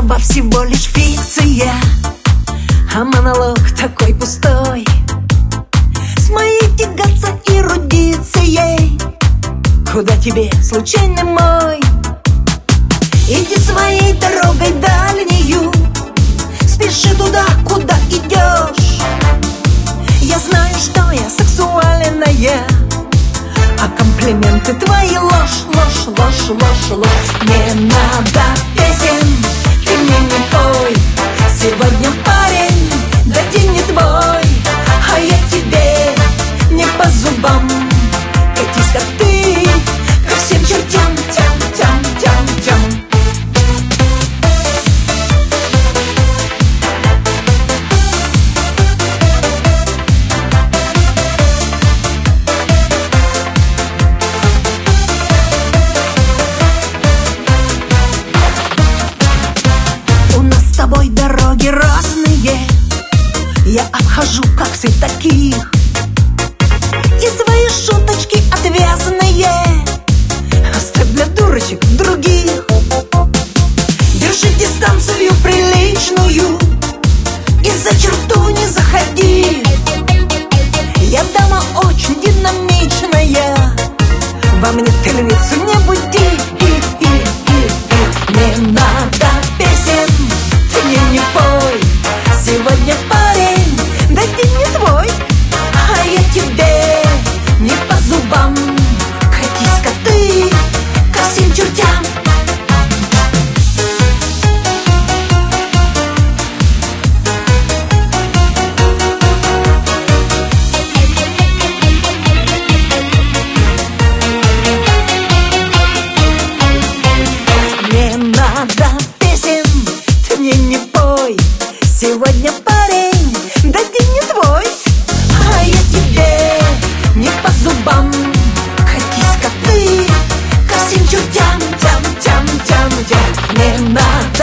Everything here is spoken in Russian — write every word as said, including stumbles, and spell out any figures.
слова всего лишь фикция, а монолог такой пустой. С моей тягаться эрудицией, куда тебе, случайный мой? Иди своей дорогой дальнюю, спеши туда, куда идешь. Я знаю, что я сексуальная, а комплименты твои ложь, ложь, ложь, ложь, ложь. Не надо песен, ты мне не пой. Сегодня парень, да день не твой, а я тебе не по зубам. Катись-ка ты ко всем чертям, тям, тям, тям, тям. С тобой дороги разные, я обхожу, как все таких, и свои шуточки отвязные оставь для дурочек других. Держи дистанцию приличную и за черту не заходи. Я дама очень динамичная, во мне ты львицу не буди. Не надо песен, ты мне не пой. Сегодня парень, да день не твой, а я тебе не по зубам. Катись-ка ты ко всем чертям. Не надо песен, ты мне не пой. Сегодня парень, да день не твой, а я тебе не по зубам. Катись-ка ты ко всем чертям, тям, тям, тям, тям. Не надо